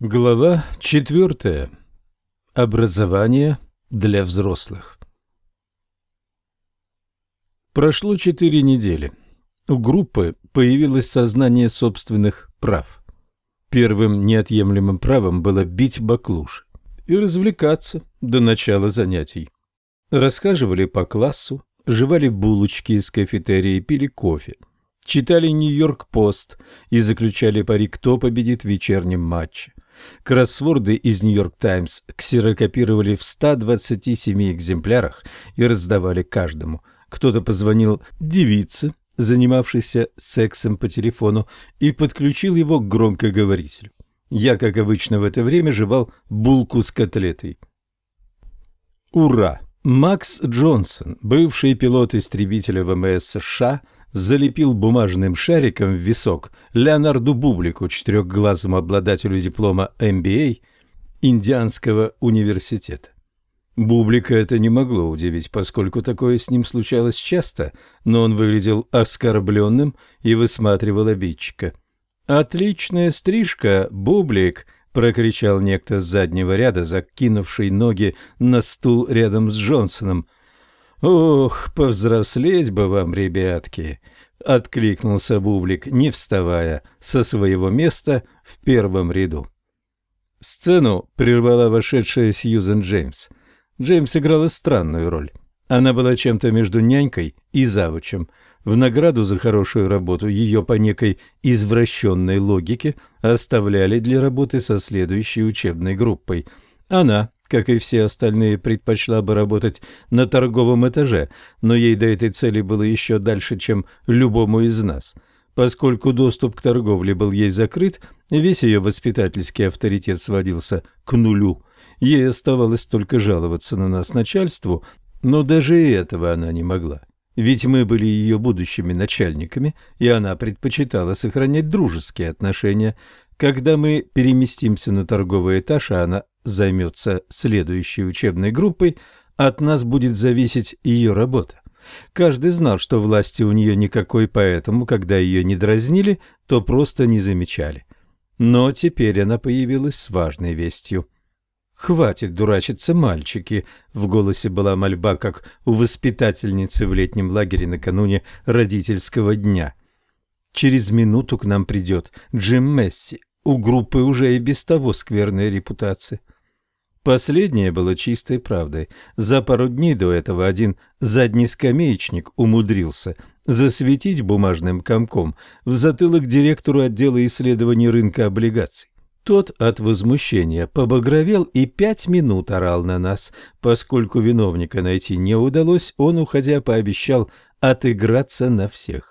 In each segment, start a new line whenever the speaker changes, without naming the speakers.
Глава 4. Образование для взрослых. Прошло 4 недели. У группы появилось сознание собственных прав. Первым неотъемлемым правом было бить баклуши и развлекаться до начала занятий. Расхаживали по классу, жевали булочки из кафетерия и пили кофе. Читали «Нью-Йорк-Пост» и заключали пари, кто победит в вечернем матче. Кроссворды из «Нью-Йорк Таймс» ксерокопировали в 127 экземплярах и раздавали каждому. Кто-то позвонил девице, занимавшейся сексом по телефону, и подключил его к громкоговорителю. Я, как обычно, в это время жевал булку с котлетой. Ура! Макс Джонсон, бывший пилот истребителя ВМС США, залепил бумажным шариком в висок Леонарду Бублику, четырехглазому обладателю диплома MBA Индианского университета. Бублика это не могло удивить, поскольку такое с ним случалось часто, но он выглядел оскорбленным и высматривал обидчика. «Отличная стрижка, Бублик!» — прокричал некто с заднего ряда, закинувший ноги на стул рядом с Джонсоном. «Ох, повзрослеть бы вам, ребятки!» — откликнулся Бублик, не вставая со своего места в первом ряду. Сцену прервала вошедшая Сьюзен Джеймс. Джеймс играла странную роль. Она была чем-то между нянькой и завучем. В награду за хорошую работу ее по некой извращенной логике оставляли для работы со следующей учебной группой. Она, как и все остальные, предпочла бы работать на торговом этаже, но ей до этой цели было еще дальше, чем любому из нас. Поскольку доступ к торговле был ей закрыт, весь ее воспитательский авторитет сводился к нулю. Ей оставалось только жаловаться на нас начальству, но даже и этого она не могла. Ведь мы были ее будущими начальниками, и она предпочитала сохранять дружеские отношения. Когда мы переместимся на торговый этаж, а она займется следующей учебной группой, от нас будет зависеть ее работа. Каждый знал, что власти у нее никакой, поэтому, когда ее не дразнили, то просто не замечали. Но теперь она появилась с важной вестью. «Хватит дурачиться, мальчики!» — в голосе была мольба, как у воспитательницы в летнем лагере накануне родительского дня. «Через минуту к нам придет Джим Месси. У группы уже и без того скверная репутация». Последнее было чистой правдой. За пару дней до этого один заднескамеечник умудрился засветить бумажным комком в затылок директору отдела исследований рынка облигаций. Тот от возмущения побагровел и 5 минут орал на нас. Поскольку виновника найти не удалось, он, уходя, пообещал отыграться на всех.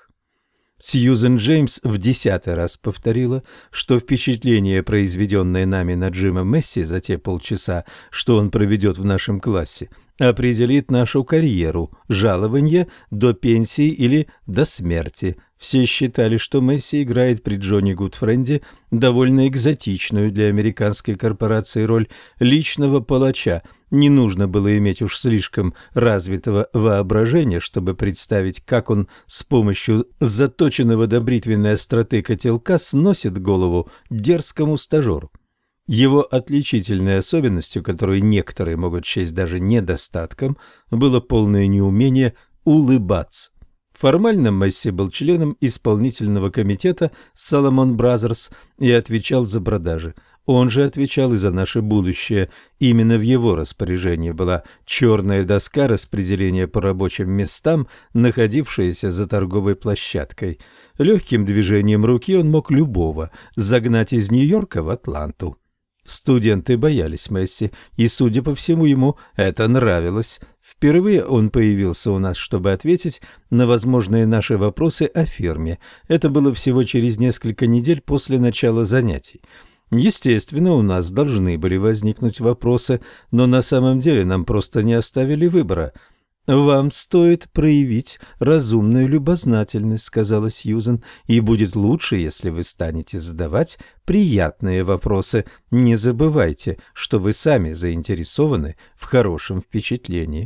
Сьюзен Джеймс в 10-й раз повторила, что впечатление, произведенное нами на Джима Месси за те полчаса, что он проведет в нашем классе, определит нашу карьеру, жалование до пенсии или до смерти. Все считали, что Месси играет при Джонни Гудфренде довольно экзотичную для американской корпорации роль личного палача. Не нужно было иметь уж слишком развитого воображения, чтобы представить, как он с помощью заточенного до бритвенной остроты котелка сносит голову дерзкому стажеру. Его отличительной особенностью, которую некоторые могут счесть даже недостатком, было полное неумение улыбаться. Формально Месси был членом исполнительного комитета Salomon Brothers и отвечал за продажи. Он же отвечал и за наше будущее. Именно в его распоряжении была черная доска распределения по рабочим местам, находившаяся за торговой площадкой. Легким движением руки он мог любого загнать из Нью-Йорка в Атланту. Студенты боялись Месси, и, судя по всему, ему это нравилось. Впервые он появился у нас, чтобы ответить на возможные наши вопросы о фирме. Это было всего через несколько недель после начала занятий. Естественно, у нас должны были возникнуть вопросы, но на самом деле нам просто не оставили выбора. «Вам стоит проявить разумную любознательность», — сказала Сьюзен, «и будет лучше, если вы станете задавать приятные вопросы. Не забывайте, что вы сами заинтересованы в хорошем впечатлении».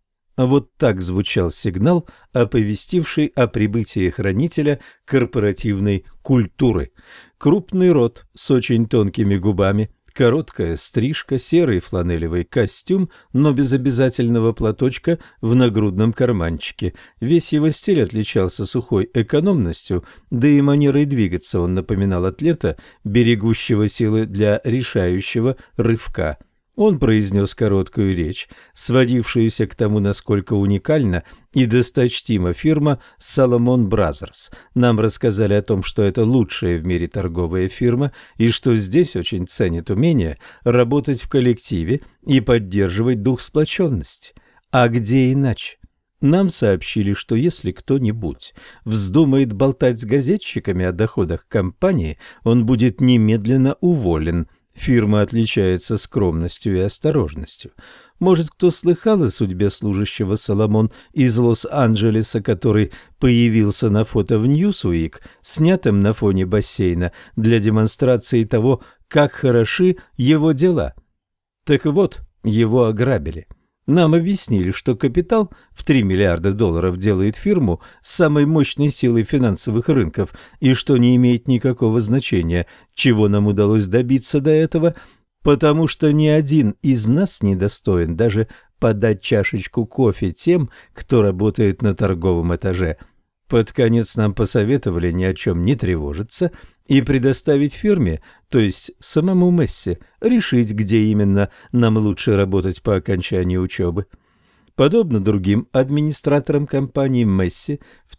Вот так звучал сигнал, оповестивший о прибытии хранителя корпоративной культуры. Крупный рот с очень тонкими губами Короткая стрижка, серый фланелевый костюм, но без обязательного платочка в нагрудном карманчике. Весь его стиль отличался сухой экономностью, да и манерой двигаться он напоминал атлета, берегущего силы для решающего рывка. Он произнес короткую речь, сводившуюся к тому, насколько уникальна и досточтима фирма Salomon Brothers. Нам рассказали о том, что это лучшая в мире торговая фирма и что здесь очень ценят умение работать в коллективе и поддерживать дух сплоченности. А где иначе? Нам сообщили, что если кто-нибудь вздумает болтать с газетчиками о доходах компании, он будет немедленно уволен. Фирма отличается скромностью и осторожностью. Может, кто слыхал о судьбе служащего Соломон из Лос-Анджелеса, который появился на фото в Ньюсуик, снятым на фоне бассейна для демонстрации того, как хороши его дела? Так вот, его ограбили. Нам объяснили, что капитал в $3 миллиарда делает фирму самой мощной силой финансовых рынков, и что не имеет никакого значения, чего нам удалось добиться до этого, потому что ни один из нас не достоин даже подать чашечку кофе тем, кто работает на торговом этаже. Под конец нам посоветовали ни о чем не тревожиться и предоставить фирме, то есть самому Месси, решить, где именно нам лучше работать по окончании учебы. Подобно другим администраторам компании, Месси в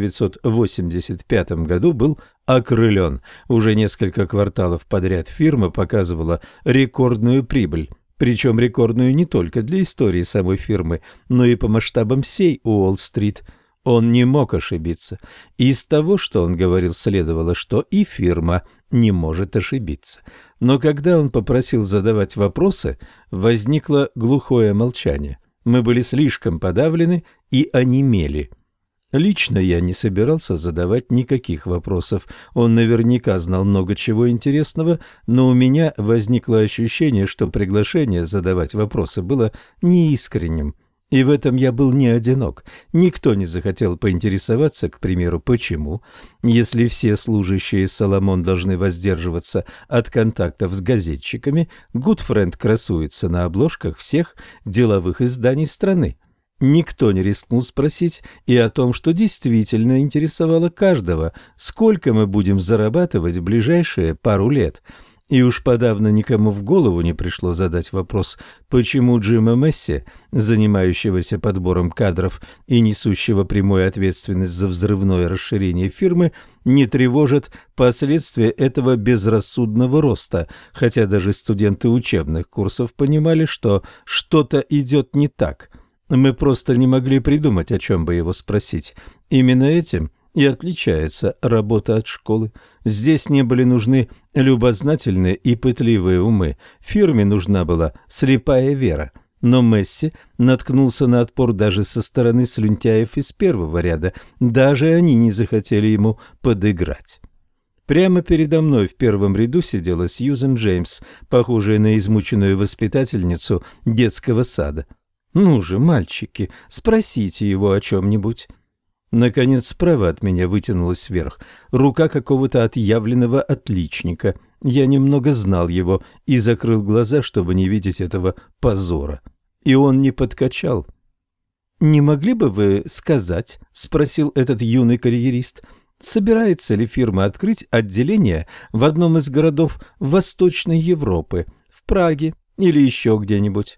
1985 году был окрылен. Уже несколько кварталов подряд фирма показывала рекордную прибыль. Причем рекордную не только для истории самой фирмы, но и по масштабам всей Уолл-стрит. Он не мог ошибиться. Из того, что он говорил, следовало, что и фирма не может ошибиться. Но когда он попросил задавать вопросы, возникло глухое молчание. Мы были слишком подавлены и онемели. Лично я не собирался задавать никаких вопросов. Он наверняка знал много чего интересного, но у меня возникло ощущение, что приглашение задавать вопросы было неискренним. И в этом я был не одинок. Никто не захотел поинтересоваться, к примеру, почему, если все служащие Соломон должны воздерживаться от контактов с газетчиками, Гудфренд красуется на обложках всех деловых изданий страны. Никто не рискнул спросить и о том, что действительно интересовало каждого, сколько мы будем зарабатывать в ближайшие пару лет. И уж подавно никому в голову не пришло задать вопрос, почему Джима Месси, занимающегося подбором кадров и несущего прямую ответственность за взрывное расширение фирмы, не тревожат последствия этого безрассудного роста, хотя даже студенты учебных курсов понимали, что что-то идет не так. Мы просто не могли придумать, о чем бы его спросить. Именно этим и отличается работа от школы. Здесь не были нужны любознательные и пытливые умы. Фирме нужна была слепая вера. Но Месси наткнулся на отпор даже со стороны слюнтяев из первого ряда. Даже они не захотели ему подыграть. Прямо передо мной в первом ряду сидела Сьюзен Джеймс, похожая на измученную воспитательницу детского сада. «Ну же, мальчики, спросите его о чем-нибудь». Наконец, справа от меня вытянулась вверх рука какого-то отъявленного отличника. Я немного знал его и закрыл глаза, чтобы не видеть этого позора. И он не подкачал. «Не могли бы вы сказать, — спросил этот юный карьерист, — собирается ли фирма открыть отделение в одном из городов Восточной Европы, в Праге или еще где-нибудь?»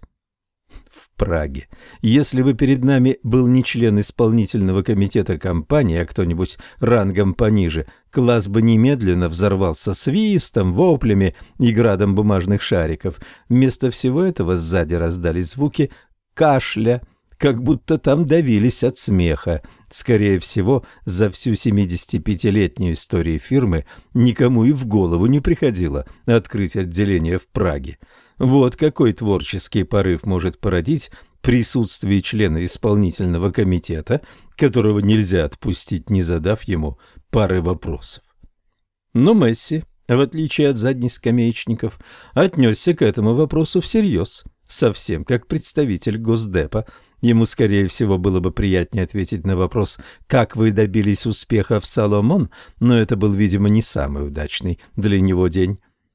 В Праге. Если бы перед нами был не член исполнительного комитета компании, а кто-нибудь рангом пониже, класс бы немедленно взорвался свистом, воплями и градом бумажных шариков. Вместо всего этого сзади раздались звуки кашля, как будто там давились от смеха. Скорее всего, за всю 75-летнюю историю фирмы никому и в голову не приходило открыть отделение в Праге. Вот какой творческий порыв может породить присутствие члена исполнительного комитета, которого нельзя отпустить, не задав ему пары вопросов. Но Месси, в отличие от заднескамеечников, отнесся к этому вопросу всерьез, совсем как представитель Госдепа. Ему, скорее всего, было бы приятнее ответить на вопрос, как вы добились успеха в Соломон, но это был, видимо, не самый удачный для него день.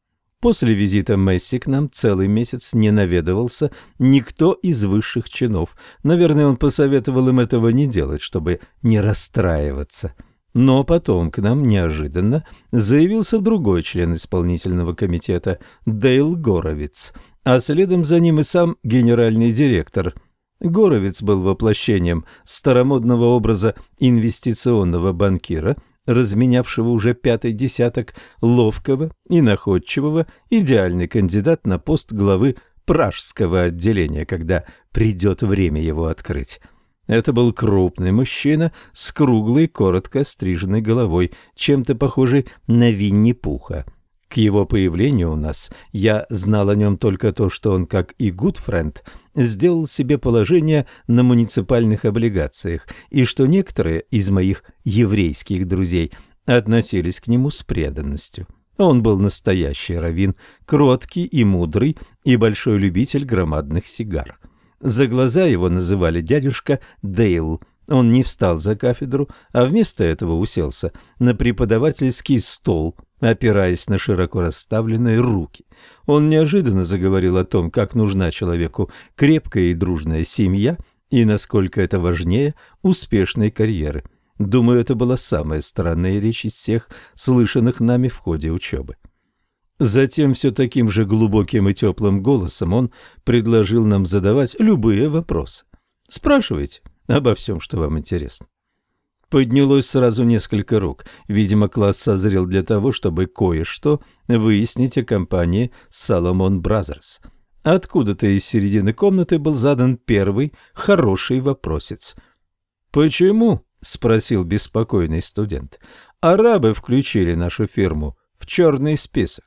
После визита Месси к нам целый месяц не наведывался никто из высших чинов. Наверное, он посоветовал им этого не делать, чтобы не расстраиваться. Но потом к нам неожиданно заявился другой член исполнительного комитета, Дейл Горовиц, а следом за ним и сам генеральный директор. Горовиц был воплощением старомодного образа инвестиционного банкира, разменявшего уже пятый десяток, ловкого и находчивого, идеальный кандидат на пост главы пражского отделения, когда придет время его открыть. Это был крупный мужчина с круглой, коротко стриженной головой, чем-то похожий на Винни-Пуха. К его появлению у нас я знал о нем только то, что он, как и Гудфренд, сделал себе положение на муниципальных облигациях, и что некоторые из моих еврейских друзей относились к нему с преданностью. Он был настоящий раввин, кроткий и мудрый, и большой любитель громадных сигар. За глаза его называли дядюшка Дейл. Он не встал за кафедру, а вместо этого уселся на преподавательский стол, опираясь на широко расставленные руки. Он неожиданно заговорил о том, как нужна человеку крепкая и дружная семья и насколько это важнее успешной карьеры. Думаю, это была самая странная речь из всех, слышанных нами в ходе учебы. Затем все таким же глубоким и теплым голосом он предложил нам задавать любые вопросы. Спрашивайте обо всем, что вам интересно. Поднялось сразу несколько рук. Видимо, класс созрел для того, чтобы кое-что выяснить о компании Salomon Brothers. Откуда-то из середины комнаты был задан первый хороший вопросец. «Почему?» — спросил беспокойный студент. «Арабы включили нашу фирму в черный список».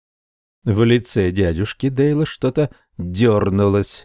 В лице дядюшки Дейла что-то дернулось.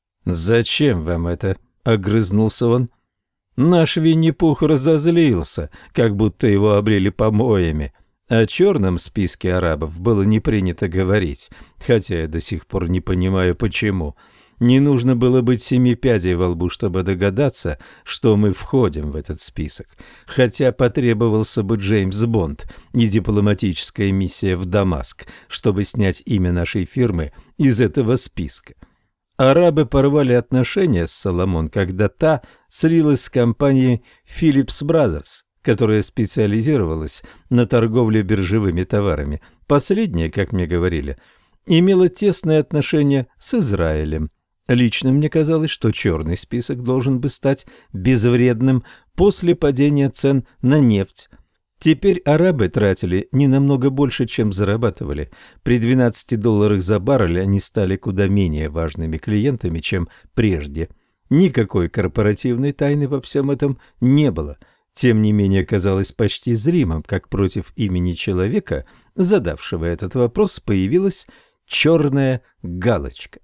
«Зачем вам это?» — огрызнулся он. Наш Винни-Пух разозлился, как будто его облили помоями. О черном списке арабов было не принято говорить, хотя я до сих пор не понимаю, почему. Не нужно было быть 7 пядей во лбу, чтобы догадаться, что мы входим в этот список. Хотя потребовался бы Джеймс Бонд и дипломатическая миссия в Дамаск, чтобы снять имя нашей фирмы из этого списка. Арабы порвали отношения с Соломон, когда та слилась с компанией Phillips Brothers, которая специализировалась на торговле биржевыми товарами. Последняя, как мне говорили, имела тесные отношения с Израилем. Лично мне казалось, что черный список должен бы стать безвредным после падения цен на нефть. Теперь арабы тратили не намного больше, чем зарабатывали. При $12 за баррель они стали куда менее важными клиентами, чем прежде. Никакой корпоративной тайны во всем этом не было. Тем не менее, казалось почти зримым, как против имени человека, задавшего этот вопрос, появилась черная галочка.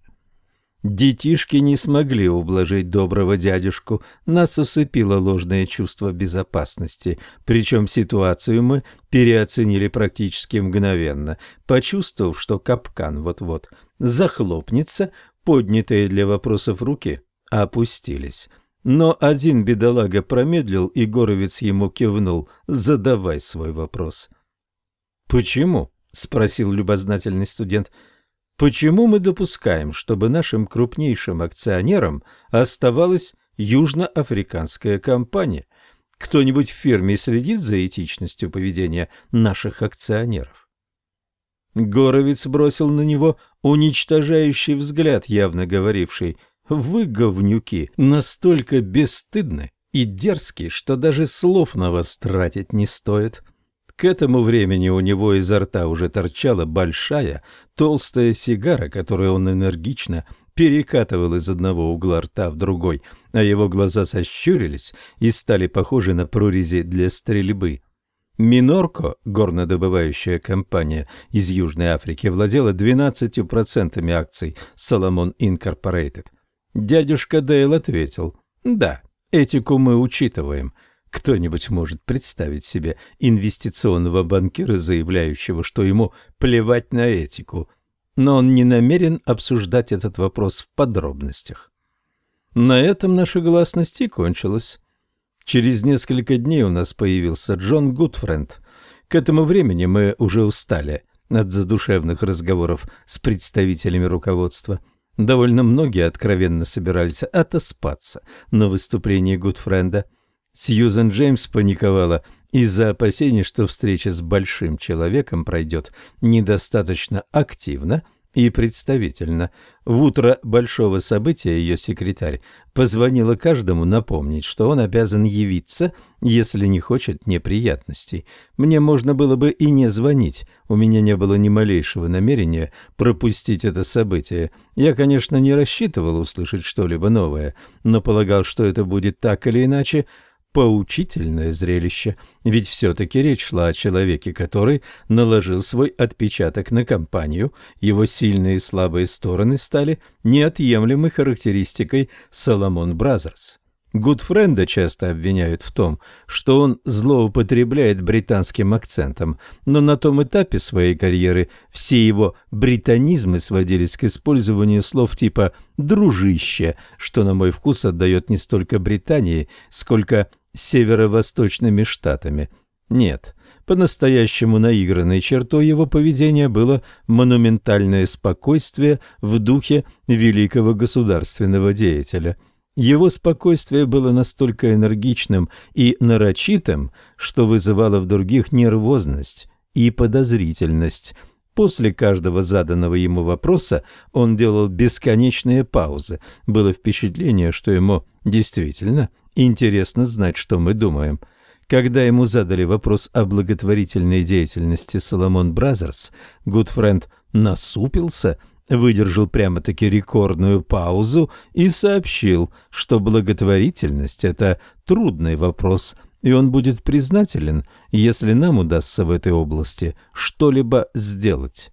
Детишки не смогли ублажить доброго дядюшку, нас усыпило ложное чувство безопасности, причем ситуацию мы переоценили практически мгновенно, почувствовав, что капкан вот-вот захлопнется, поднятые для вопросов руки опустились. Но один бедолага промедлил, и Горовиц ему кивнул: «Задавай свой вопрос». «Почему?» — спросил любознательный студент. «Почему мы допускаем, чтобы нашим крупнейшим акционером оставалась южноафриканская компания? Кто-нибудь в фирме следит за этичностью поведения наших акционеров?» Горовиц бросил на него уничтожающий взгляд, явно говоривший: «Вы, говнюки, настолько бесстыдны и дерзки, что даже слов на вас тратить не стоит». К этому времени у него изо рта уже торчала большая, толстая сигара, которую он энергично перекатывал из одного угла рта в другой, а его глаза сощурились и стали похожи на прорези для стрельбы. Минорко, горнодобывающая компания из Южной Африки, владела 12% акций Salomon Incorporated. Дядюшка Дейл ответил: «Да, этику мы учитываем». Кто-нибудь может представить себе инвестиционного банкира, заявляющего, что ему плевать на этику, но он не намерен обсуждать этот вопрос в подробностях. На этом наша гласность и кончилась. Через несколько дней у нас появился Джон Гудфренд. К этому времени мы уже устали от задушевных разговоров с представителями руководства. Довольно многие откровенно собирались отоспаться на выступлении Гудфренда. Сьюзен Джеймс паниковала из-за опасений, что встреча с большим человеком пройдет недостаточно активно и представительно. В утро большого события ее секретарь позвонила каждому напомнить, что он обязан явиться, если не хочет неприятностей. Мне можно было бы и не звонить, у меня не было ни малейшего намерения пропустить это событие. Я, конечно, не рассчитывал услышать что-либо новое, но полагал, что это будет так или иначе поучительное зрелище, ведь все-таки речь шла о человеке, который наложил свой отпечаток на компанию, его сильные и слабые стороны стали неотъемлемой характеристикой Соломон Бразерс. Гудфренда часто обвиняют в том, что он злоупотребляет британским акцентом, но на том этапе своей карьеры все его британизмы сводились к использованию слов типа «дружище», что, на мой вкус, отдает не столько Британии, сколько северо-восточными штатами. Нет, по-настоящему наигранной чертой его поведения было монументальное спокойствие в духе великого государственного деятеля. Его спокойствие было настолько энергичным и нарочитым, что вызывало в других нервозность и подозрительность. После каждого заданного ему вопроса он делал бесконечные паузы. Было впечатление, что ему действительно интересно знать, что мы думаем. Когда ему задали вопрос о благотворительной деятельности Соломон Бразерс, Гудфренд насупился, выдержал прямо-таки рекордную паузу и сообщил, что благотворительность – это трудный вопрос, и он будет признателен, если нам удастся в этой области что-либо сделать.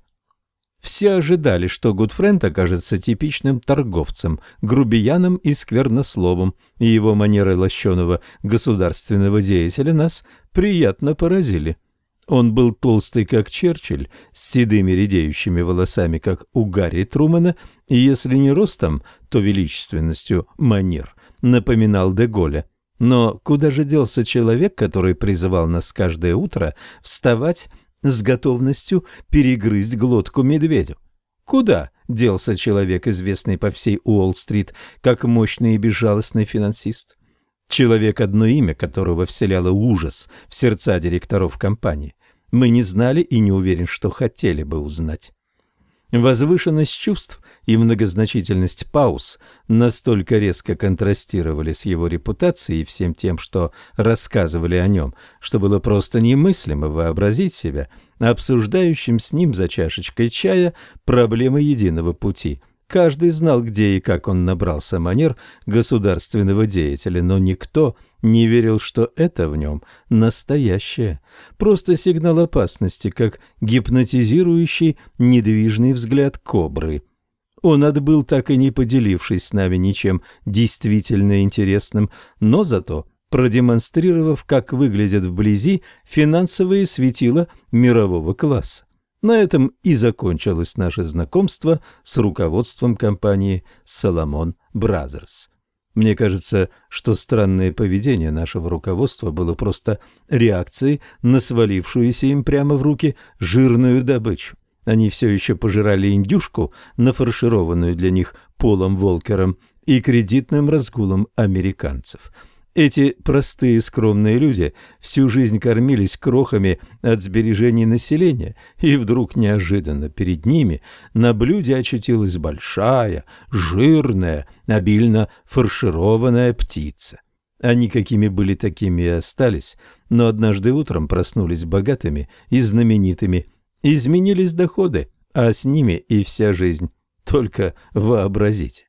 Все ожидали, что Гудфренд окажется типичным торговцем, грубияном и сквернословом, и его манеры лощеного государственного деятеля нас приятно поразили. Он был толстый, как Черчилль, с седыми редеющими волосами, как у Гарри Трумэна, и если не ростом, то величественностью манер напоминал де Голля. Но куда же делся человек, который призывал нас каждое утро вставать с готовностью перегрызть глотку медведю? Куда делся человек, известный по всей Уолл-стрит как мощный и безжалостный финансист? Человек, одно имя которого вселяло ужас в сердца директоров компании. Мы не знали и не уверен, что хотели бы узнать. Возвышенность чувств и многозначительность пауз настолько резко контрастировали с его репутацией и всем тем, что рассказывали о нем, что было просто немыслимо вообразить себя обсуждающим с ним за чашечкой чая проблемы единого пути. Каждый знал, где и как он набрался манер государственного деятеля, но никто не верил, что это в нем настоящее. Просто сигнал опасности, как гипнотизирующий недвижный взгляд кобры. Он отбыл, так и не поделившись с нами ничем действительно интересным, но зато продемонстрировав, как выглядят вблизи финансовые светила мирового класса. На этом и закончилось наше знакомство с руководством компании Соломон Бразерс. Мне кажется, что странное поведение нашего руководства было просто реакцией на свалившуюся им прямо в руки жирную добычу. Они все еще пожирали индюшку, нафаршированную для них Полом Волкером и кредитным разгулом американцев. Эти простые скромные люди всю жизнь кормились крохами от сбережений населения, и вдруг неожиданно перед ними на блюде очутилась большая, жирная, обильно фаршированная птица. Они какими были, такими и остались, но однажды утром проснулись богатыми и знаменитыми. Изменились доходы, а с ними и вся жизнь. Только вообразите.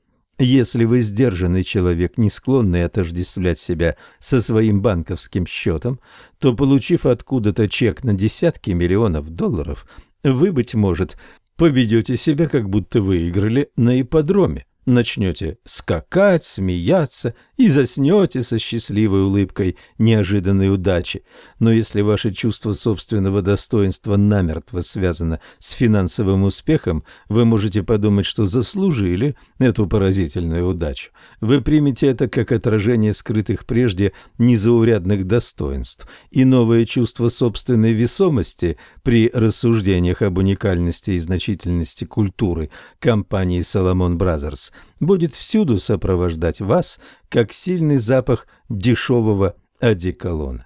Если вы сдержанный человек, не склонный отождествлять себя со своим банковским счетом, то, получив откуда-то чек на десятки миллионов долларов, вы, быть может, поведете себя, как будто выиграли на ипподроме. Начнете скакать, смеяться и заснете со счастливой улыбкой неожиданной удачи. Но если ваше чувство собственного достоинства намертво связано с финансовым успехом, вы можете подумать, что заслужили эту поразительную удачу. Вы примете это как отражение скрытых прежде незаурядных достоинств, и новое чувство собственной весомости при рассуждениях об уникальности и значительности культуры компании Salomon Brothers будет всюду сопровождать вас, как сильный запах дешевого одеколона.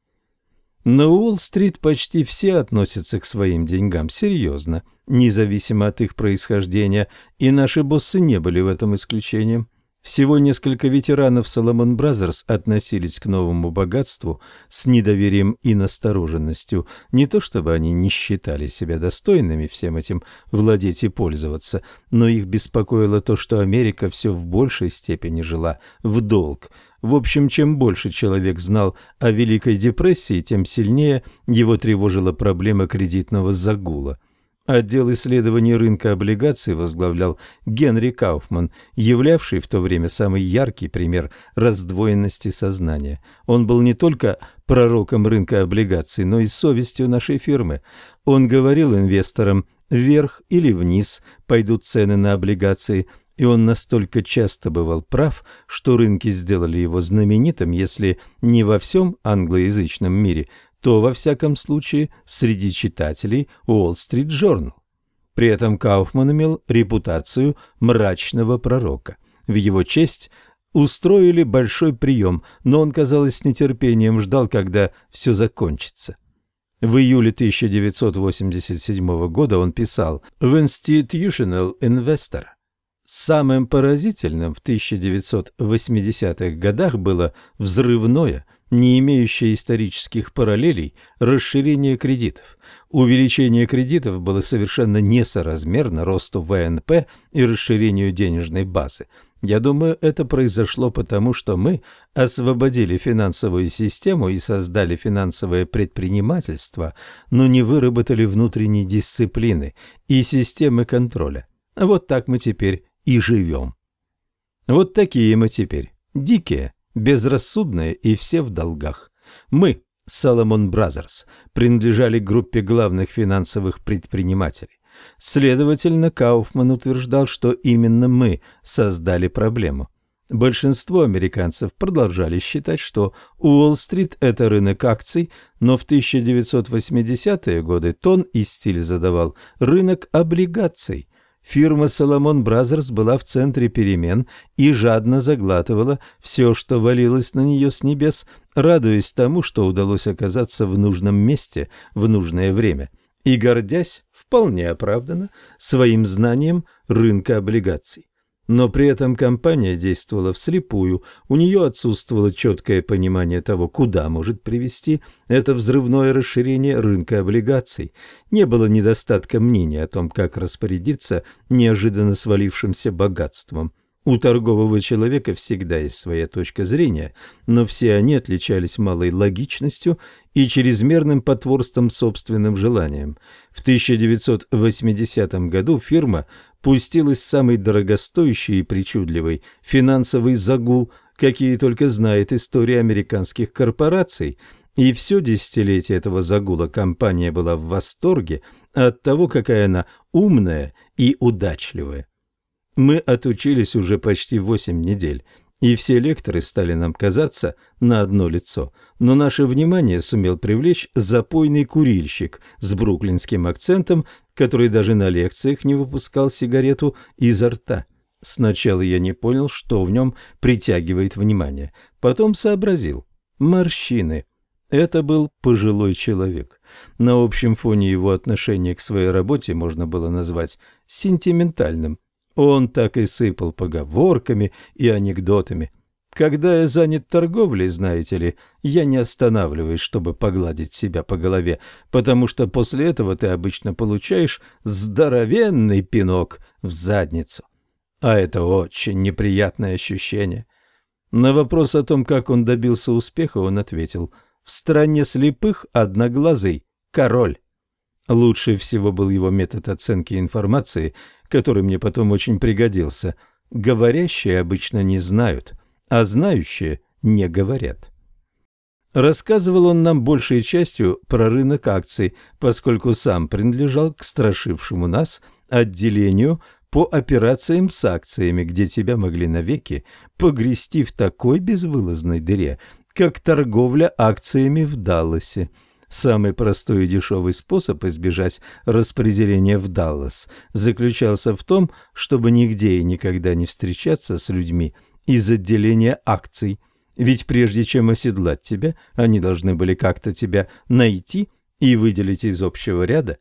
На Уолл-стрит почти все относятся к своим деньгам серьезно, независимо от их происхождения, и наши боссы не были в этом исключением. Всего несколько ветеранов Salomon Brothers относились к новому богатству с недоверием и настороженностью. Не то чтобы они не считали себя достойными всем этим владеть и пользоваться, но их беспокоило то, что Америка все в большей степени жила в долг. В общем, чем больше человек знал о Великой депрессии, тем сильнее его тревожила проблема кредитного загула. Отдел исследований рынка облигаций возглавлял Генри Кауфман, являвший в то время самый яркий пример раздвоенности сознания. Он был не только пророком рынка облигаций, но и совестью нашей фирмы. Он говорил инвесторам: вверх или вниз пойдут цены на облигации, и он настолько часто бывал прав, что рынки сделали его знаменитым, если не во всем англоязычном мире, то, во всяком случае, среди читателей Wall Street Journal. При этом Кауфман имел репутацию мрачного пророка. В его честь устроили большой прием, но он, казалось, с нетерпением ждал, когда все закончится. В июле 1987 года он писал в Institutional Investor: «Самым поразительным в 1980-х годах было взрывное, не имеющее исторических параллелей, расширение кредитов. Увеличение кредитов было совершенно несоразмерно росту ВНП и расширению денежной базы. Я думаю, это произошло потому, что мы освободили финансовую систему и создали финансовое предпринимательство, но не выработали внутренней дисциплины и системы контроля. Вот так мы теперь и живем. Вот такие мы теперь, дикие, безрассудные и все в долгах. Мы, Salomon Brothers, принадлежали к группе главных финансовых предпринимателей. Следовательно, Кауфман утверждал, что именно мы создали проблему. Большинство американцев продолжали считать, что Уолл-стрит – это рынок акций, но в 1980-е годы тон и стиль задавал рынок облигаций. Фирма Salomon Brothers была в центре перемен и жадно заглатывала все, что валилось на нее с небес, радуясь тому, что удалось оказаться в нужном месте в нужное время, и гордясь, вполне оправданно, своим знанием рынка облигаций. Но при этом компания действовала вслепую, у нее отсутствовало четкое понимание того, куда может привести это взрывное расширение рынка облигаций. Не было недостатка мнения о том, как распорядиться неожиданно свалившимся богатством. У торгового человека всегда есть своя точка зрения, но все они отличались малой логичностью и чрезмерным потворством собственным желаниям. В 1980 году фирма пустилась в самый дорогостоящий и причудливый финансовый загул, какие только знает история американских корпораций, и все десятилетие этого загула компания была в восторге от того, какая она умная и удачливая. Мы отучились уже почти 8 недель, и все лекторы стали нам казаться на одно лицо, но наше внимание сумел привлечь запойный курильщик с бруклинским акцентом, который даже на лекциях не выпускал сигарету изо рта. Сначала я не понял, что в нем притягивает внимание, потом сообразил – морщины. Это был пожилой человек. На общем фоне его отношение к своей работе можно было назвать сентиментальным. Он так и сыпал поговорками и анекдотами. Когда я занят торговлей, знаете ли, я не останавливаюсь, чтобы погладить себя по голове, потому что после этого ты обычно получаешь здоровенный пинок в задницу. А это очень неприятное ощущение. На вопрос о том, как он добился успеха, он ответил: «В стране слепых одноглазый король». Лучший всего был его метод оценки информации, который мне потом очень пригодился. говорящие обычно не знают, а знающие не говорят. Рассказывал он нам большей частью про рынок акций, поскольку сам принадлежал к страшившему нас отделению по операциям с акциями, где тебя могли навеки погрести в такой безвылазной дыре, как торговля акциями в Далласе. Самый простой и дешевый способ избежать распределения в Даллас заключался в том, чтобы нигде и никогда не встречаться с людьми из отделения акций. Ведь прежде чем оседлать тебя, они должны были как-то тебя найти и выделить из общего ряда.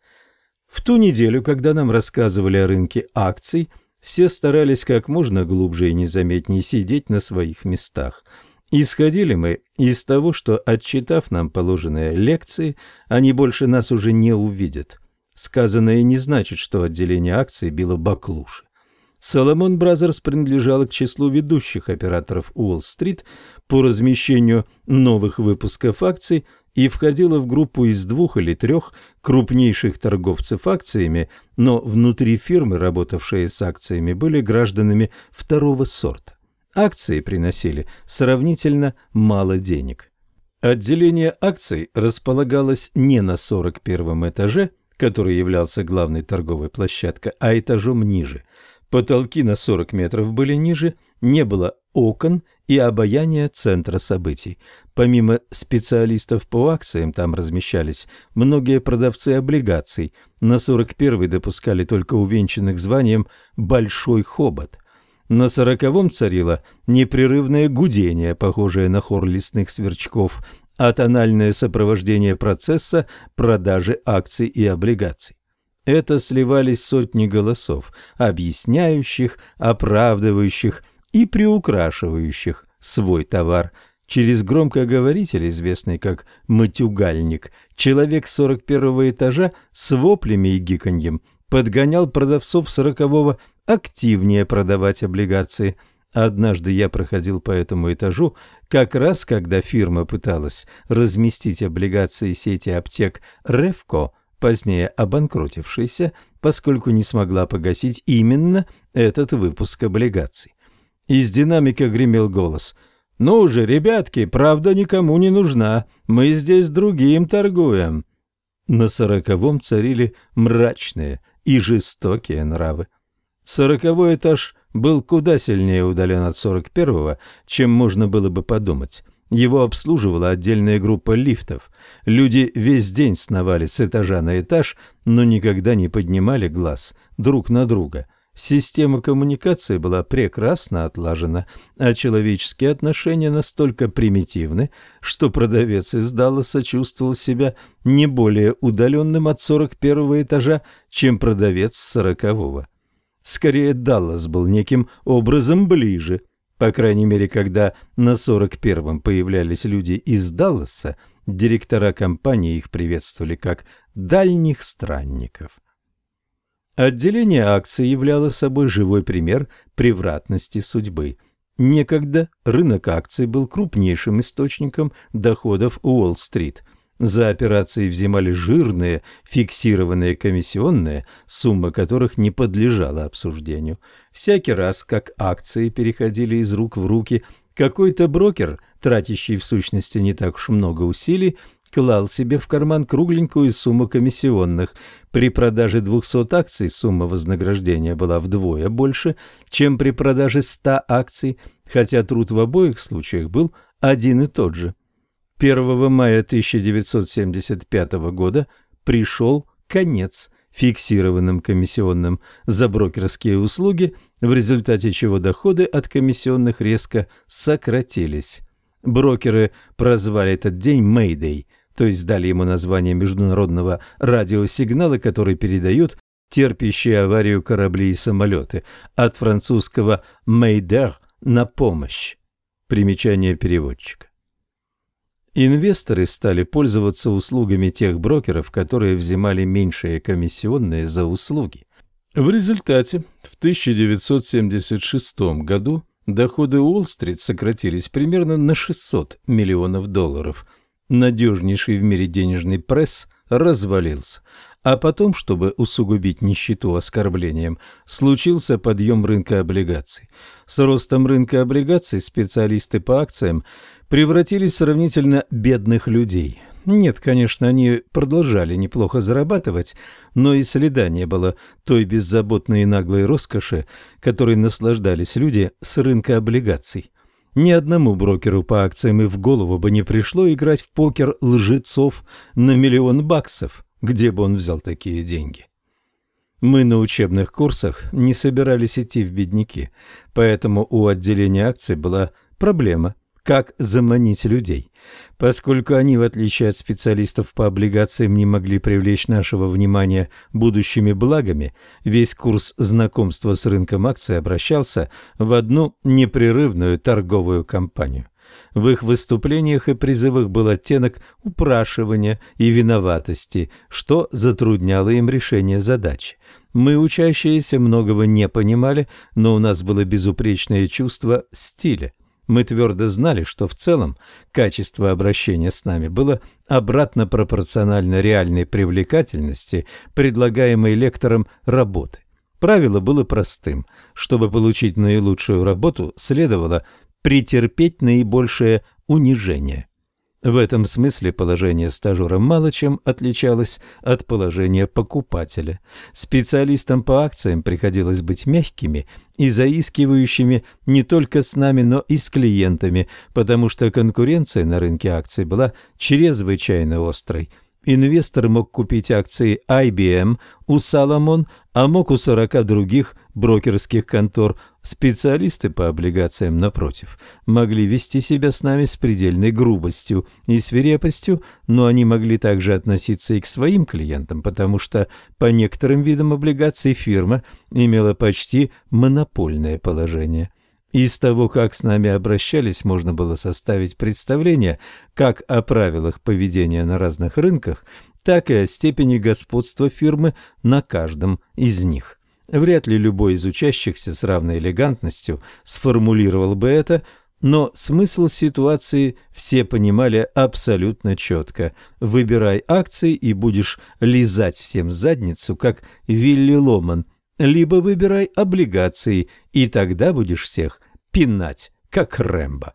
В ту неделю, когда нам рассказывали о рынке акций, все старались как можно глубже и незаметнее сидеть на своих местах. Исходили мы из того, что, отчитав нам положенные лекции, они больше нас уже не увидят. Сказанное не значит, что отделение акций било баклуши. Соломон Бразерс принадлежал к числу ведущих операторов Уолл-стрит по размещению новых выпусков акций и входила в группу из 2 или 3 крупнейших торговцев акциями, но внутри фирмы, работавшие с акциями, были гражданами второго сорта. Акции приносили сравнительно мало денег. Отделение акций располагалось не на 41-м этаже, который являлся главной торговой площадкой, а этажом ниже. Потолки на 40 метров были ниже, не было окон и обаяния центра событий. Помимо специалистов по акциям, там размещались многие продавцы облигаций. На 41-й допускали только увенчанных званием «Большой хобот». На 40-м царило непрерывное гудение, похожее на хор лесных сверчков, а тональное сопровождение процесса продажи акций и облигаций. Это сливались сотни голосов, объясняющих, оправдывающих и приукрашивающих свой товар. Через громкоговоритель, известный как «матюгальник», человек 41-го этажа с воплями и гиканьем подгонял продавцов 40-го активнее продавать облигации. Однажды я проходил по этому этажу, как раз когда фирма пыталась разместить облигации сети аптек «Ревко», позднее обанкротившейся, поскольку не смогла погасить именно этот выпуск облигаций. Из динамика гремел голос: «Ну же, ребятки, правда никому не нужна, мы здесь другим торгуем». На 40-м царили мрачные и жестокие нравы. 40-й этаж был куда сильнее удален от 41-го, чем можно было бы подумать. Его обслуживала отдельная группа лифтов. Люди весь день сновали с этажа на этаж, но никогда не поднимали глаз друг на друга. Система коммуникации была прекрасно отлажена, а человеческие отношения настолько примитивны, что продавец из Далласа чувствовал себя не более удаленным от 41-го этажа, чем продавец с 40-го. Скорее, Даллас был неким образом ближе. По крайней мере, когда на 41-м появлялись люди из Далласа, директора компании их приветствовали как «дальних странников». Отделение акций являло собой живой пример превратности судьбы. Некогда рынок акций был крупнейшим источником доходов Уолл-стрит. За операции взимали жирные, фиксированные комиссионные, сумма которых не подлежала обсуждению. Всякий раз, как акции переходили из рук в руки, какой-то брокер, тратящий в сущности не так уж много усилий, клал себе в карман кругленькую сумму комиссионных. При продаже 200 акций сумма вознаграждения была вдвое больше, чем при продаже 100 акций, хотя труд в обоих случаях был один и тот же. 1 мая 1975 года пришел конец фиксированным комиссионным за брокерские услуги, в результате чего доходы от комиссионных резко сократились. Брокеры прозвали этот день «Мэйдэй», то есть дали ему название международного радиосигнала, который передают терпящие аварию корабли и самолеты, от французского «мэйдер» – «на помощь». Примечание переводчика. Инвесторы стали пользоваться услугами тех брокеров, которые взимали меньшие комиссионные за услуги. В результате в 1976 году доходы Уолл-стрит сократились примерно на $600 миллионов. Надежнейший в мире денежный пресс развалился, А потом, чтобы усугубить нищету оскорблением, случился подъем рынка облигаций. С ростом рынка облигаций специалисты по акциям превратились в сравнительно бедных людей. Нет, конечно, они продолжали неплохо зарабатывать, но и следа не было той беззаботной и наглой роскоши, которой наслаждались люди с рынка облигаций. Ни одному брокеру по акциям и в голову бы не пришло играть в покер лжецов на $1 миллион, где бы он взял такие деньги. Мы на учебных курсах не собирались идти в бедняки, поэтому у отделения акций была проблема, как заманить людей. Поскольку они, в отличие от специалистов по облигациям, не могли привлечь нашего внимания будущими благами, весь курс знакомства с рынком акций обращался в одну непрерывную торговую кампанию. В их выступлениях и призывах был оттенок упрашивания и виноватости, что затрудняло им решение задачи. Мы, учащиеся, многого не понимали, но у нас было безупречное чувство стиля. Мы твердо знали, что в целом качество обращения с нами было обратно пропорционально реальной привлекательности предлагаемой лектором работы. Правило было простым. Чтобы получить наилучшую работу, следовало претерпеть наибольшее унижение. В этом смысле положение стажера мало чем отличалось от положения покупателя. Специалистам по акциям приходилось быть мягкими и заискивающими не только с нами, но и с клиентами, потому что конкуренция на рынке акций была чрезвычайно острой. Инвестор мог купить акции IBM у Salomon, а мог у 40 других брокерских контор. Специалисты по облигациям, напротив, могли вести себя с нами с предельной грубостью и свирепостью, но они могли также относиться и к своим клиентам, потому что по некоторым видам облигаций фирма имела почти монопольное положение. Из того, как с нами обращались, можно было составить представление как о правилах поведения на разных рынках, так и о степени господства фирмы на каждом из них. Вряд ли любой из учащихся с равной элегантностью сформулировал бы это, но смысл ситуации все понимали абсолютно четко. Выбирай акции и будешь лизать всем задницу, как Вилли Ломан, либо выбирай облигации, и тогда будешь всех пинать, как Рэмбо.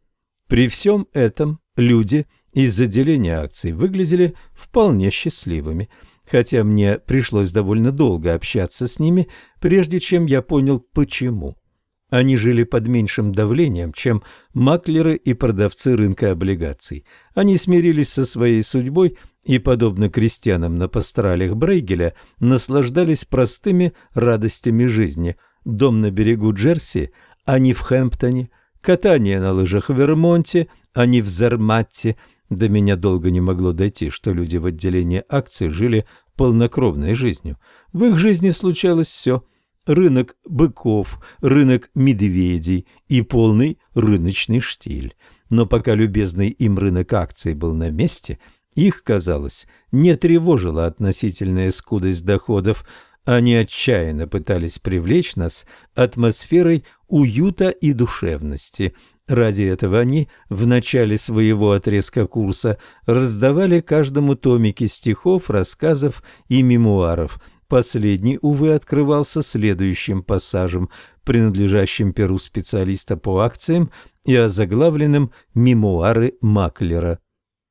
При всем этом люди из отделения акций выглядели вполне счастливыми, хотя мне пришлось довольно долго общаться с ними, прежде чем я понял, почему. Они жили под меньшим давлением, чем маклеры и продавцы рынка облигаций. Они смирились со своей судьбой и, подобно крестьянам на пасторалях Брейгеля, наслаждались простыми радостями жизни. Дом на берегу Джерси, а не в Хэмптоне, катание на лыжах в Вермонте, а не в Зерматте. До меня долго не могло дойти, что люди в отделении акций жили полнокровной жизнью. В их жизни случалось все. Рынок быков, рынок медведей и полный рыночный штиль. Но пока любезный им рынок акций был на месте, их, казалось, не тревожила относительная скудость доходов. Они отчаянно пытались привлечь нас атмосферой уюта и душевности. Ради этого они в начале своего отрезка курса раздавали каждому томики стихов, рассказов и мемуаров. Последний, увы, открывался следующим пассажем, принадлежащим перу специалиста по акциям и озаглавленным «Мемуары маклера».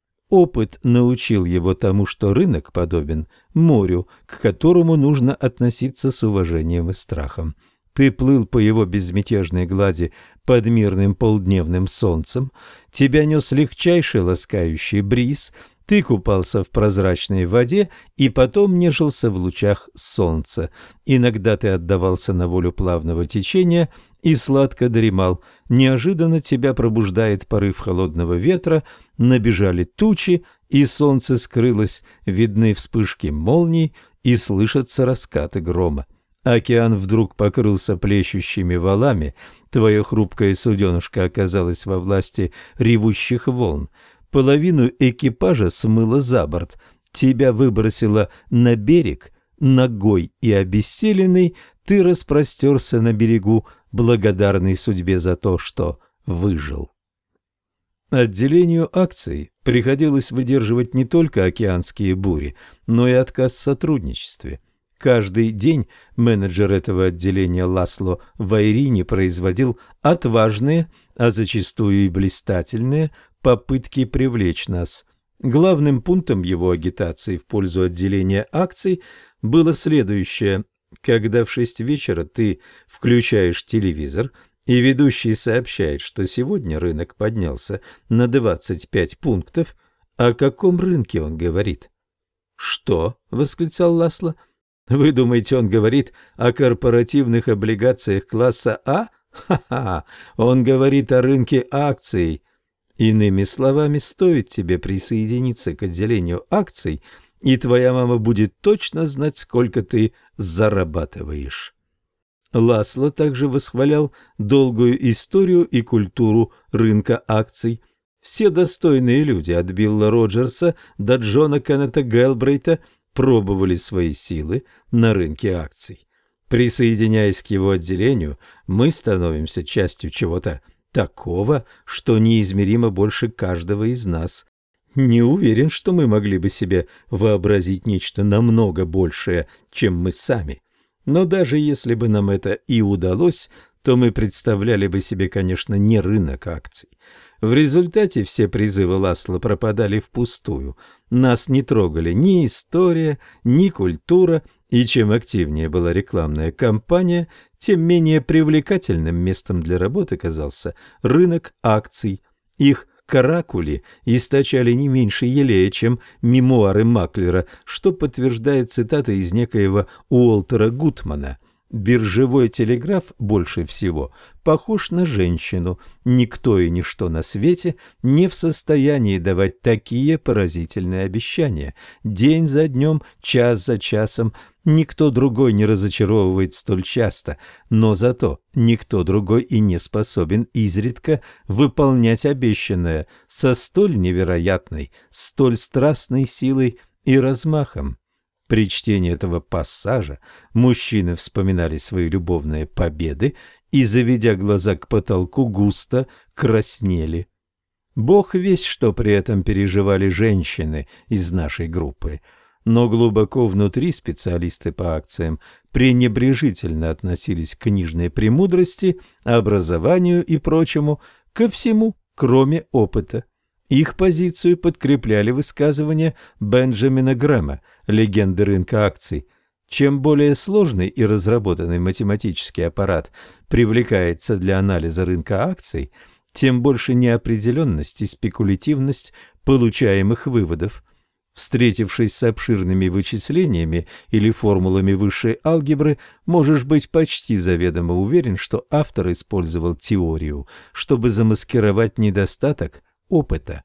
Опыт научил его тому, что рынок подобен морю, к которому нужно относиться с уважением и страхом. Ты плыл по его безмятежной глади под мирным полдневным солнцем, тебя нес легчайший ласкающий бриз, ты купался в прозрачной воде и потом нежился в лучах солнца. Иногда ты отдавался на волю плавного течения и сладко дремал. Неожиданно тебя пробуждает порыв холодного ветра, набежали тучи, и солнце скрылось, видны вспышки молний и слышатся раскаты грома. Океан вдруг покрылся плещущими валами, твое хрупкое суденышко оказалось во власти ревущих волн. Половину экипажа смыло за борт, тебя выбросило на берег, нагой и обессиленный, ты распростерся на берегу, благодарный судьбе за то, что выжил. Отделению акций Приходилось выдерживать не только океанские бури, но и отказ в сотрудничестве. Каждый день менеджер этого отделения Ласло Вайрини производил отважные, а зачастую и блистательные, попытки привлечь нас. Главным пунктом его агитации в пользу отделения акций было следующее. Когда в 6 вечера ты включаешь телевизор, и ведущий сообщает, что сегодня рынок поднялся на 25 пунктов, о каком рынке он говорит? «Что?» — восклицал Ласло. «Вы думаете, он говорит о корпоративных облигациях класса А? Ха-ха! Он говорит о рынке акций. Иными словами, стоит тебе присоединиться к отделению акций, и твоя мама будет точно знать, сколько ты зарабатываешь». Ласло также восхвалял долгую историю и культуру рынка акций. Все достойные люди, от Билла Роджерса до Джона Кеннета Гэлбрейта, пробовали свои силы на рынке акций. Присоединяясь к его отделению, мы становимся частью чего-то такого, что неизмеримо больше каждого из нас. Не уверен, что мы могли бы себе вообразить нечто намного большее, чем мы сами. Но даже если бы нам это и удалось, то мы представляли бы себе, конечно, не рынок акций. В результате все призывы Ласло пропадали впустую. Нас не трогали ни история, ни культура, и чем активнее была рекламная кампания, тем менее привлекательным местом для работы казался рынок акций. Их каракули источали не меньше елея, чем мемуары Маклера, что подтверждает цитата из некоего Уолтера Гутмана. «Биржевой телеграф больше всего похож на женщину. Никто и ничто на свете не в состоянии давать такие поразительные обещания. День за днем, час за часом. Никто другой не разочаровывает столь часто, но зато никто другой и не способен изредка выполнять обещанное со столь невероятной, столь страстной силой и размахом». При чтении этого пассажа мужчины вспоминали свои любовные победы и, заведя глаза к потолку, густо краснели. Бог весть, что при этом переживали женщины из нашей группы. Но глубоко внутри специалисты по акциям пренебрежительно относились к книжной премудрости, образованию и прочему, ко всему, кроме опыта. Их позицию подкрепляли высказывания Бенджамина Грэма, легенды рынка акций. Чем более сложный и разработанный математический аппарат привлекается для анализа рынка акций, тем больше неопределенность и спекулятивность получаемых выводов. Встретившись с обширными вычислениями или формулами высшей алгебры, можешь быть почти заведомо уверен, что автор использовал теорию, чтобы замаскировать недостаток опыта.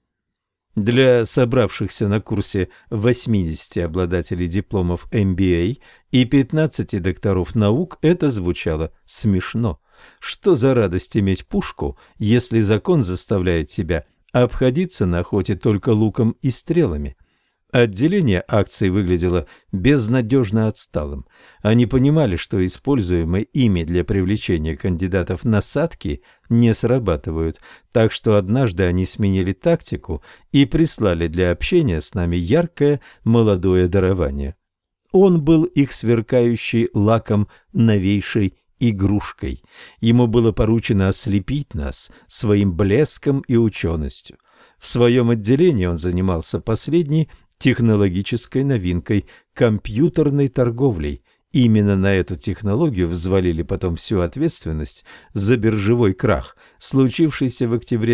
Для собравшихся на курсе 80 обладателей дипломов MBA и 15 докторов наук это звучало смешно. Что за радость иметь пушку, если закон заставляет тебя обходиться на охоте только луком и стрелами? Отделение акций выглядело безнадежно отсталым. Они понимали, что используемые ими для привлечения кандидатов насадки не срабатывают, так что однажды они сменили тактику и прислали для общения с нами яркое молодое дарование. Он был их сверкающий лаком новейшей игрушкой. Ему было поручено ослепить нас своим блеском и ученостью. В своем отделении он занимался последней технологической новинкой – компьютерной торговлей. Именно на эту технологию взвалили потом всю ответственность за биржевой крах, случившийся в октябре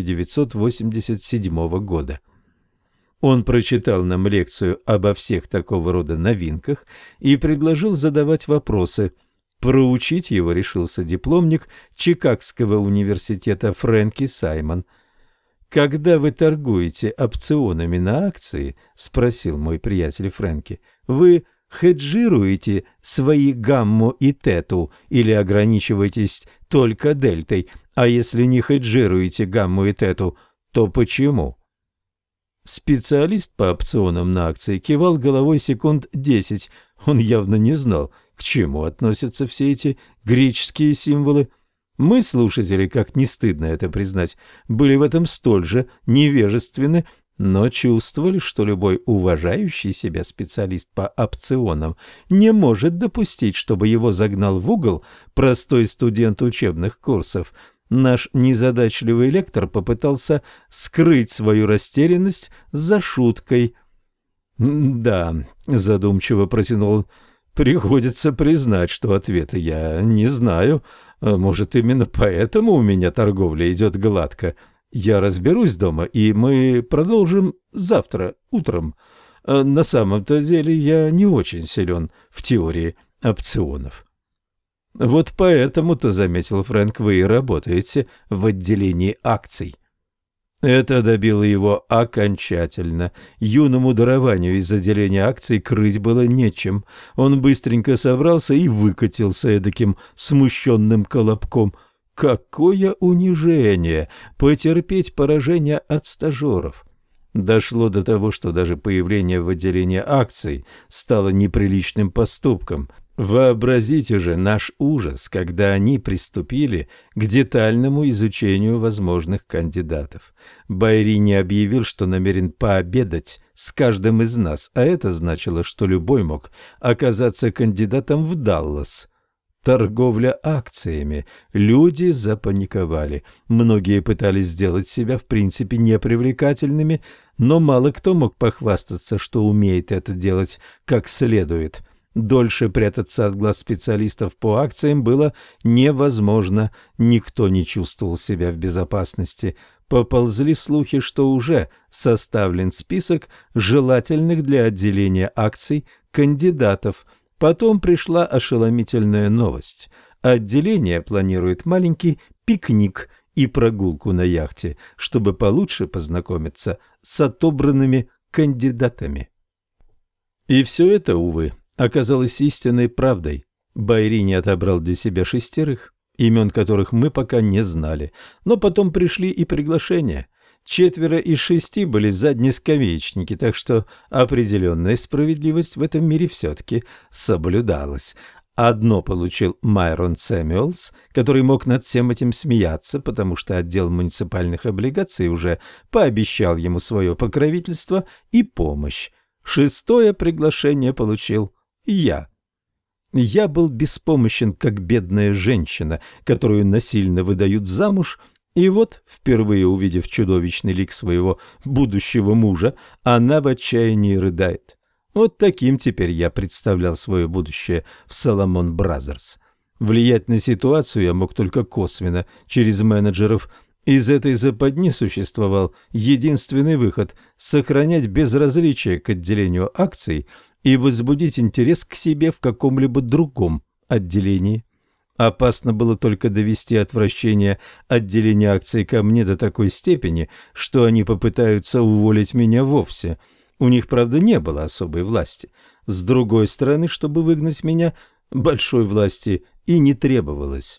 1987 года. Он прочитал нам лекцию обо всех такого рода новинках и предложил задавать вопросы. Проучить его решился дипломник Чикагского университета Фрэнки Саймон. «Когда вы торгуете опционами на акции, — спросил мой приятель Фрэнки, — вы хеджируете свои гамму и тету или ограничиваетесь только дельтой, а если не хеджируете гамму и тету, то почему?» Специалист по опционам на акции кивал головой секунд 10. Он явно не знал, к чему относятся все эти греческие символы. Мы, слушатели, как не стыдно это признать, были в этом столь же невежественны, но чувствовали, что любой уважающий себя специалист по опционам не может допустить, чтобы его загнал в угол простой студент учебных курсов. Наш незадачливый лектор попытался скрыть свою растерянность за шуткой. «Да», — задумчиво протянул, — «приходится признать, что ответа я не знаю. Может, именно поэтому у меня торговля идет гладко. Я разберусь дома, и мы продолжим завтра утром. На самом-то деле я не очень силен в теории опционов». «Вот поэтому-то, — заметил Фрэнк, — вы и работаете в отделении акций». Это добило его окончательно. Юному дарованию из отделения акций крыть было нечем. Он быстренько собрался и выкатился эдаким смущенным колобком. Какое унижение! Потерпеть поражение от стажеров! Дошло до того, что даже появление в отделении акций стало неприличным поступком. Вообразите же наш ужас, когда они приступили к детальному изучению возможных кандидатов. Байрини объявил, что намерен пообедать с каждым из нас, а это значило, что любой мог оказаться кандидатом в Даллас. Торговля акциями. Люди запаниковали. Многие пытались сделать себя в принципе непривлекательными, но мало кто мог похвастаться, что умеет это делать как следует. Дольше прятаться от глаз специалистов по акциям было невозможно. Никто не чувствовал себя в безопасности. Поползли слухи, что уже составлен список желательных для отделения акций кандидатов. Потом пришла ошеломительная новость. Отделение планирует маленький пикник и прогулку на яхте, чтобы получше познакомиться с отобранными кандидатами. И все это, увы, оказалось истинной правдой. Байрини отобрал для себя 6, имен которых мы пока не знали, но потом пришли и приглашения. 4 из 6 были заднескамеечники, так что определенная справедливость в этом мире все-таки соблюдалась. Одно получил Майрон Сэмюэлс, который мог над всем этим смеяться, потому что отдел муниципальных облигаций уже пообещал ему свое покровительство и помощь. 6 приглашение получил я. Я был беспомощен, как бедная женщина, которую насильно выдают замуж, и вот, впервые увидев чудовищный лик своего будущего мужа, она в отчаянии рыдает. Вот таким теперь я представлял свое будущее в Соломон Бразерс. Влиять на ситуацию я мог только косвенно, через менеджеров. Из этой западни существовал единственный выход – сохранять безразличие к отделению акций и возбудить интерес к себе в каком-либо другом отделении. Опасно было только довести отвращение отделения акций ко мне до такой степени, что они попытаются уволить меня вовсе. У них, правда, не было особой власти. С другой стороны, чтобы выгнать меня, большой власти и не требовалось.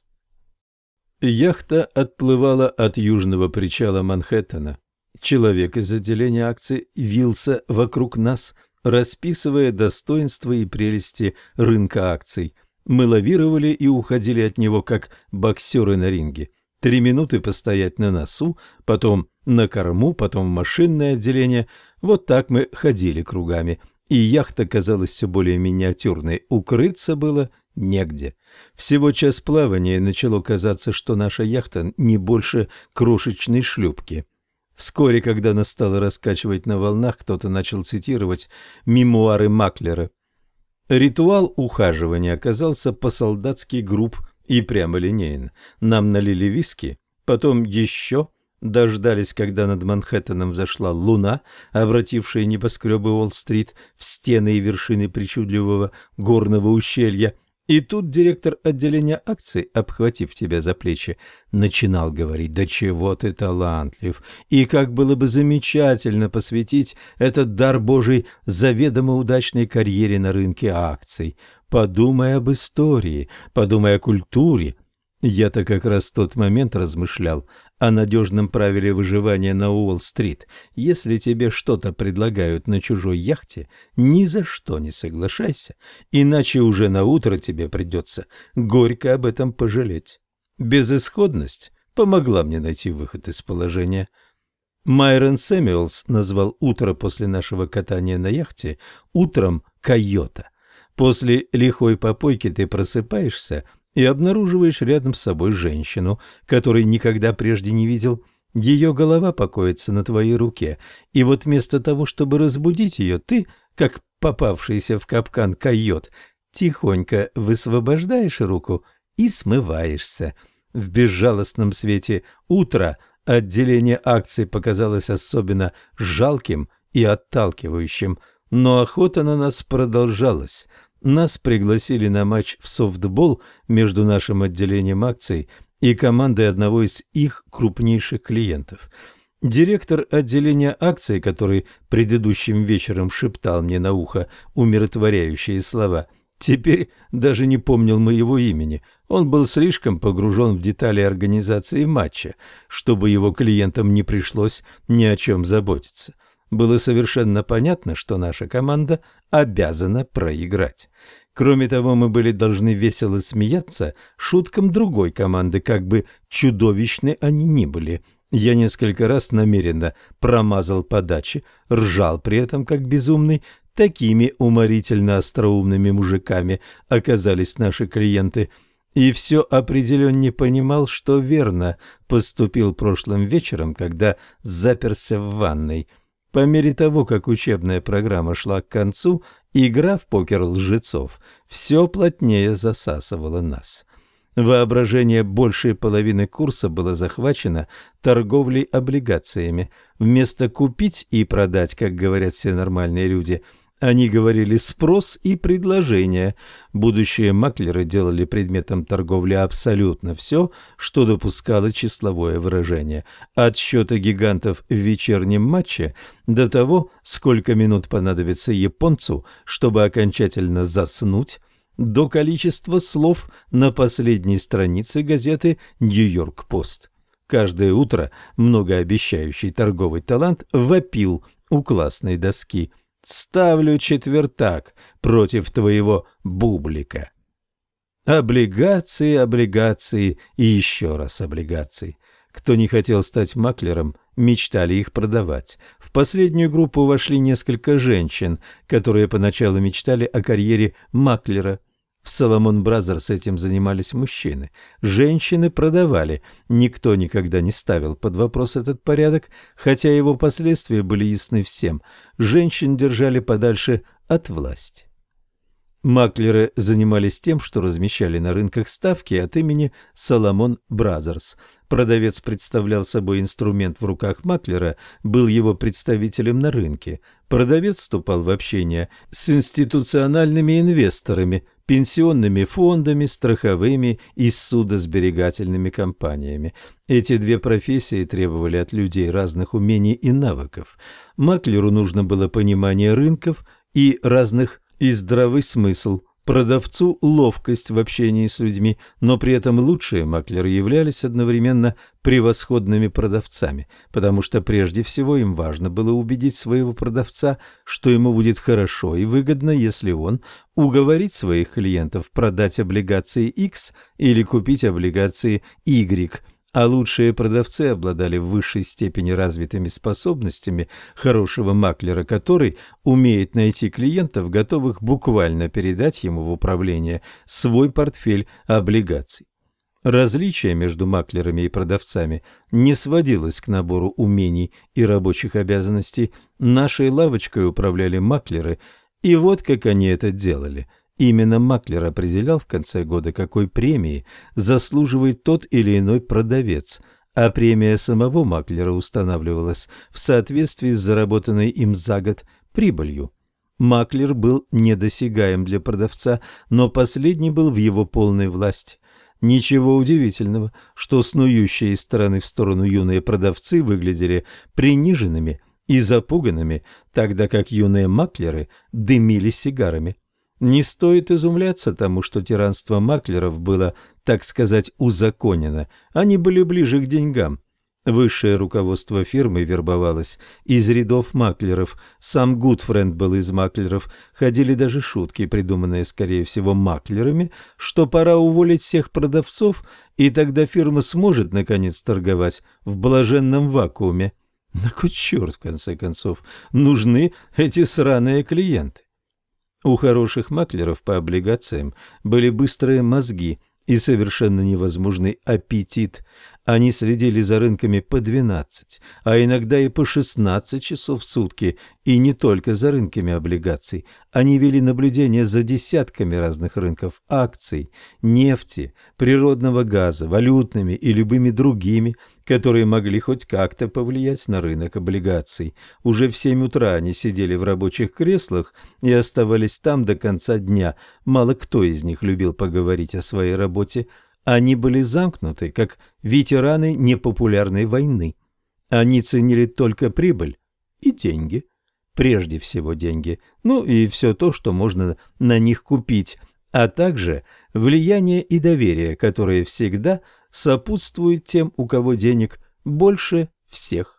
Яхта отплывала от южного причала Манхэттена. Человек из отделения акций вился вокруг нас, расписывая достоинства и прелести рынка акций. Мы лавировали и уходили от него, как боксеры на ринге. 3 минуты постоять на носу, потом на корму, потом в машинное отделение. Вот так мы ходили кругами, и яхта казалась все более миниатюрной. Укрыться было негде. Всего час плавания, и начало казаться, что наша яхта не больше крошечной шлюпки. Вскоре, когда нас стало раскачивать на волнах, кто-то начал цитировать мемуары Маклера. Ритуал ухаживания оказался по-солдатски груб и прямолинеен. Нам налили виски, потом еще, дождались, когда над Манхэттеном взошла луна, обратившая небоскребы Уолл-стрит в стены и вершины причудливого горного ущелья. И тут директор отделения акций, обхватив тебя за плечи, начинал говорить: «Да чего ты талантлив, и как было бы замечательно посвятить этот дар Божий заведомо удачной карьере на рынке акций. Подумай об истории, подумай о культуре». Я-то как раз в тот момент размышлял о надежном правиле выживания на Уолл-стрит. Если тебе что-то предлагают на чужой яхте, ни за что не соглашайся, иначе уже на утро тебе придется горько об этом пожалеть. Безысходность помогла мне найти выход из положения. Майрон Сэмюэлс назвал утро после нашего катания на яхте утром койота. После лихой попойки ты просыпаешься и обнаруживаешь рядом с собой женщину, которой никогда прежде не видел. Ее голова покоится на твоей руке, и вот вместо того, чтобы разбудить ее, ты, как попавшийся в капкан койот, тихонько высвобождаешь руку и смываешься. В безжалостном свете утра отделение акций показалось особенно жалким и отталкивающим, но охота на нас продолжалась. Нас пригласили на матч в софтбол между нашим отделением акций и командой одного из их крупнейших клиентов. Директор отделения акций, который предыдущим вечером шептал мне на ухо умиротворяющие слова, теперь даже не помнил моего имени. Он был слишком погружен в детали организации матча, чтобы его клиентам не пришлось ни о чем заботиться. Было совершенно понятно, что наша команда обязана проиграть. Кроме того, мы были должны весело смеяться шуткам другой команды, как бы чудовищны они ни были. Я несколько раз намеренно промазал подачи, ржал при этом как безумный. Такими уморительно остроумными мужиками оказались наши клиенты. И все определенно понимал, что верно поступил прошлым вечером, когда заперся в ванной. По мере того, как учебная программа шла к концу, игра в покер лжецов все плотнее засасывала нас. Воображение большей половины курса было захвачено торговлей облигациями. Вместо «купить» и «продать», как говорят все нормальные люди, они говорили «спрос» и «предложение». Будущие маклеры делали предметом торговли абсолютно все, что допускало числовое выражение. От счета гигантов в вечернем матче до того, сколько минут понадобится японцу, чтобы окончательно заснуть, до количества слов на последней странице газеты «Нью-Йорк-Пост». Каждое утро многообещающий торговый талант вопил у классной доски: «Ставлю четвертак против твоего бублика». Облигации, облигации и еще раз облигации. Кто не хотел стать маклером, мечтали их продавать. В последнюю группу вошли несколько женщин, которые поначалу мечтали о карьере маклера. В Соломон Бразерс этим занимались мужчины. Женщины продавали. Никто никогда не ставил под вопрос этот порядок, хотя его последствия были ясны всем. Женщин держали подальше от власти. Маклеры занимались тем, что размещали на рынках ставки от имени Соломон Бразерс. Продавец представлял собой инструмент в руках маклера, был его представителем на рынке. Продавец вступал в общение с институциональными инвесторами, пенсионными фондами, страховыми и судосберегательными компаниями. Эти две профессии требовали от людей разных умений и навыков. Маклеру нужно было понимание рынков и разных и здравый смысл, продавцу ловкость в общении с людьми, но при этом лучшие маклеры являлись одновременно превосходными продавцами, потому что прежде всего им важно было убедить своего продавца, что ему будет хорошо и выгодно, если он уговорит своих клиентов продать облигации X или купить облигации Y. А лучшие продавцы обладали в высшей степени развитыми способностями хорошего маклера, который умеет найти клиентов, готовых буквально передать ему в управление свой портфель облигаций. Различие между маклерами и продавцами не сводилось к набору умений и рабочих обязанностей. Нашей лавочкой управляли маклеры, и вот как они это делали. Именно маклер определял в конце года, какой премии заслуживает тот или иной продавец, а премия самого маклера устанавливалась в соответствии с заработанной им за год прибылью. Маклер был недосягаем для продавца, но последний был в его полной власти. Ничего удивительного, что снующие из стороны в сторону юные продавцы выглядели приниженными и запуганными, тогда как юные маклеры дымили сигарами. Не стоит изумляться тому, что тиранство маклеров было, так сказать, узаконено. Они были ближе к деньгам. Высшее руководство фирмы вербовалось из рядов маклеров, сам Гудфренд был из маклеров, ходили даже шутки, придуманные, скорее всего, маклерами, что пора уволить всех продавцов, и тогда фирма сможет, наконец, торговать в блаженном вакууме. На кой черт, в конце концов, нужны эти сраные клиенты? У хороших маклеров по облигациям были быстрые мозги и совершенно невозможный аппетит. Они следили за рынками по 12, а иногда и по 16 часов в сутки, и не только за рынками облигаций. Они вели наблюдение за десятками разных рынков акций, нефти, природного газа, валютными и любыми другими, которые могли хоть как-то повлиять на рынок облигаций. Уже в 7 утра они сидели в рабочих креслах и оставались там до конца дня. Мало кто из них любил поговорить о своей работе. Они были замкнуты, как ветераны непопулярной войны. Они ценили только прибыль и деньги. Прежде всего деньги, ну и все то, что можно на них купить, а также влияние и доверие, которые всегда сопутствуют тем, у кого денег больше всех.